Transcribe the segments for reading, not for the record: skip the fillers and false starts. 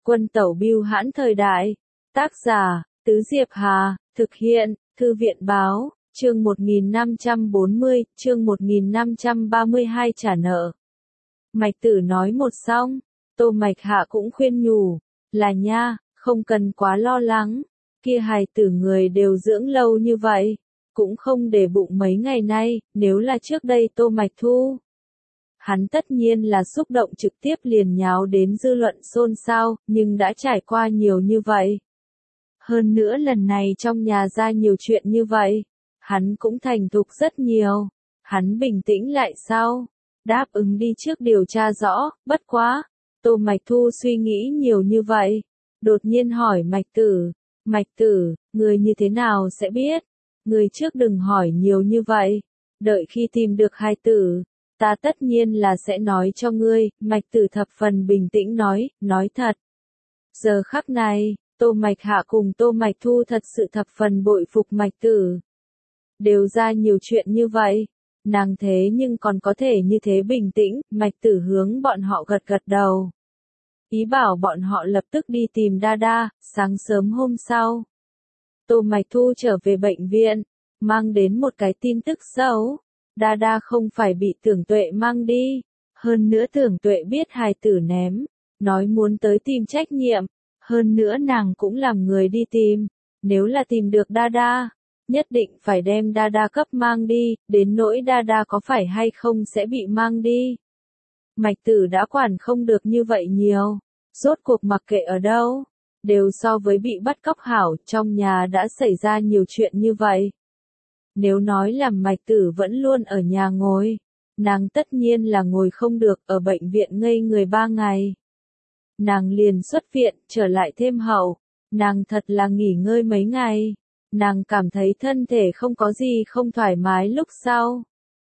Quân tẩu bưu hãn thời đại. Tác giả, Tứ Diệp Hà, thực hiện, Thư viện báo, chương 1540, chương 1532 trả nợ. Mạch Tử nói một xong, Tô Mạch Hạ cũng khuyên nhủ, là nha, không cần quá lo lắng, kia hài tử người đều dưỡng lâu như vậy, cũng không để bụng mấy ngày nay, nếu là trước đây Tô Mạch Thu. Hắn tất nhiên là xúc động trực tiếp liền nháo đến dư luận xôn xao, nhưng đã trải qua nhiều như vậy. Hơn nữa lần này trong nhà ra nhiều chuyện như vậy, hắn cũng thành thục rất nhiều, hắn bình tĩnh lại sau, đáp ứng đi trước điều tra rõ, bất quá, Tô Mạch Thu suy nghĩ nhiều như vậy, đột nhiên hỏi Mạch Tử, người như thế nào sẽ biết, người trước đừng hỏi nhiều như vậy, đợi khi tìm được hài tử, ta tất nhiên là sẽ nói cho ngươi, Mạch Tử thập phần bình tĩnh nói thật. Giờ khắc này, Tô Mạch Hạ cùng Tô Mạch Thu thật sự thập phần bội phục Mạch Tử. Đều ra nhiều chuyện như vậy, nàng thế nhưng còn có thể như thế bình tĩnh, Mạch Tử hướng bọn họ gật gật đầu. Ý bảo bọn họ lập tức đi tìm Đa, sáng sớm hôm sau. Tô Mạch Thu trở về bệnh viện, mang đến một cái tin tức xấu. Đa không phải bị Tưởng Tuệ mang đi, hơn nữa Tưởng Tuệ biết hài tử ném, nói muốn tới tìm trách nhiệm, hơn nữa nàng cũng làm người đi tìm, nếu là tìm được Đa, nhất định phải đem Đa cấp mang đi, đến nỗi Đa có phải hay không sẽ bị mang đi. Mạch Tử đã quản không được như vậy nhiều, rốt cuộc mặc kệ ở đâu, đều so với bị bắt cóc hảo, trong nhà đã xảy ra nhiều chuyện như vậy. Nếu nói là Mạch Tử vẫn luôn ở nhà ngồi, nàng tất nhiên là ngồi không được, ở bệnh viện ngây người 3 ngày. Nàng liền xuất viện, trở lại thêm hậu, nàng thật là nghỉ ngơi mấy ngày, nàng cảm thấy thân thể không có gì không thoải mái lúc sau.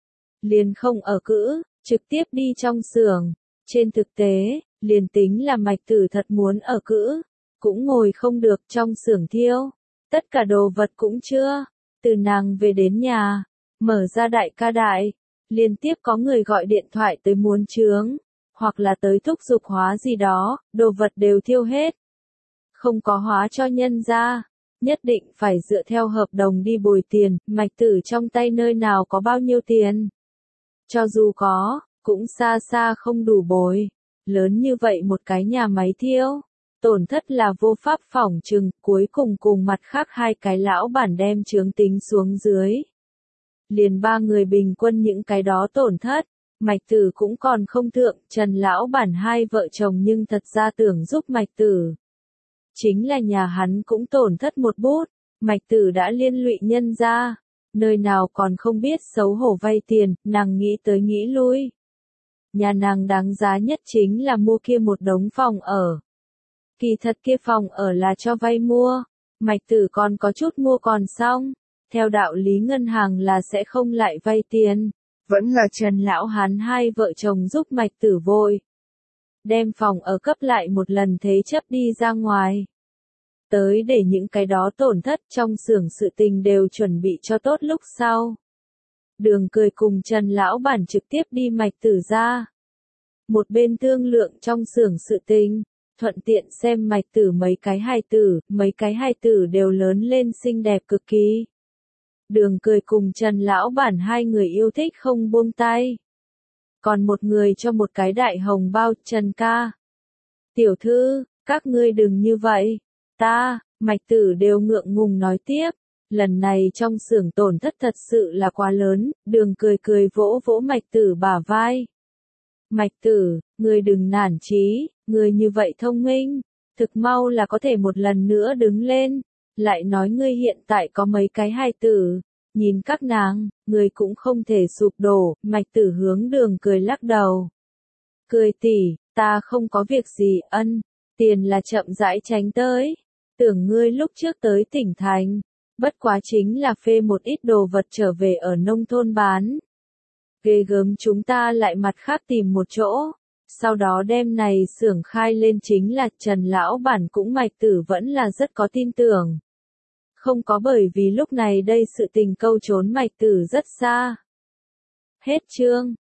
Liền không ở cữ, trực tiếp đi trong xưởng, trên thực tế, liền tính là Mạch Tử thật muốn ở cữ, cũng ngồi không được trong xưởng thiêu, tất cả đồ vật cũng chưa. Từ nàng về đến nhà, mở ra đại ca đại, liên tiếp có người gọi điện thoại tới muốn chướng, hoặc là tới thúc giục hóa gì đó, đồ vật đều thiêu hết. Không có hóa cho nhân ra, nhất định phải dựa theo hợp đồng đi bồi tiền, Mạch Tử trong tay nơi nào có bao nhiêu tiền. Cho dù có, cũng xa xa không đủ bồi, lớn như vậy một cái nhà máy thiêu. Tổn thất là vô pháp phỏng chừng, cuối cùng mặt khác hai cái lão bản đem chướng tính xuống dưới. Liền 3 người bình quân những cái đó tổn thất, Mạch Tử cũng còn không thượng, Trần lão bản hai vợ chồng nhưng thật ra tưởng giúp Mạch Tử. Chính là nhà hắn cũng tổn thất một bút, Mạch Tử đã liên lụy nhân ra, nơi nào còn không biết xấu hổ vay tiền, nàng nghĩ tới nghĩ lui. Nhà nàng đáng giá nhất chính là mua kia một đống phòng ở. Kỳ thật kia phòng ở là cho vay mua, Mạch Tử còn có chút mua còn xong, theo đạo lý ngân hàng là sẽ không lại vay tiền, vẫn là Trần lão hắn hai vợ chồng giúp Mạch Tử vội. Đem phòng ở cấp lại một lần thế chấp đi ra ngoài. Tới để những cái đó tổn thất trong xưởng sự tình đều chuẩn bị cho tốt lúc sau. Đường Cười cùng Trần lão bản trực tiếp đi Mạch Tử ra. Một bên thương lượng trong xưởng sự tình. Thuận tiện xem Mạch Tử mấy cái hài tử đều lớn lên xinh đẹp cực kỳ. Đường Cười cùng Trần lão bản hai người yêu thích không buông tay. Còn một người cho một cái đại hồng bao, Trần ca. Tiểu thư, các ngươi đừng như vậy. Mạch Tử đều ngượng ngùng nói tiếp. Lần này trong xưởng tổn thất thật sự là quá lớn, Đường Cười vỗ vỗ Mạch Tử bả vai. Mạch Tử, ngươi đừng nản chí, ngươi như vậy thông minh, thực mau là có thể một lần nữa đứng lên, lại nói ngươi hiện tại có mấy cái hài tử, nhìn các nàng, ngươi cũng không thể sụp đổ, Mạch Tử hướng Đường Cười lắc đầu. Cười tỷ, ta không có việc gì, tiền là chậm rãi tránh tới, tưởng ngươi lúc trước tới tỉnh thành, bất quá chính là phê một ít đồ vật trở về ở nông thôn bán. Ghê gớm chúng ta lại mặt khác tìm một chỗ, sau đó đem này xưởng khai lên chính là Trần lão bản cũng Mạch Tử vẫn là rất có tin tưởng. Không có bởi vì lúc này đây sự tình câu trốn Mạch Tử rất xa. Hết chương.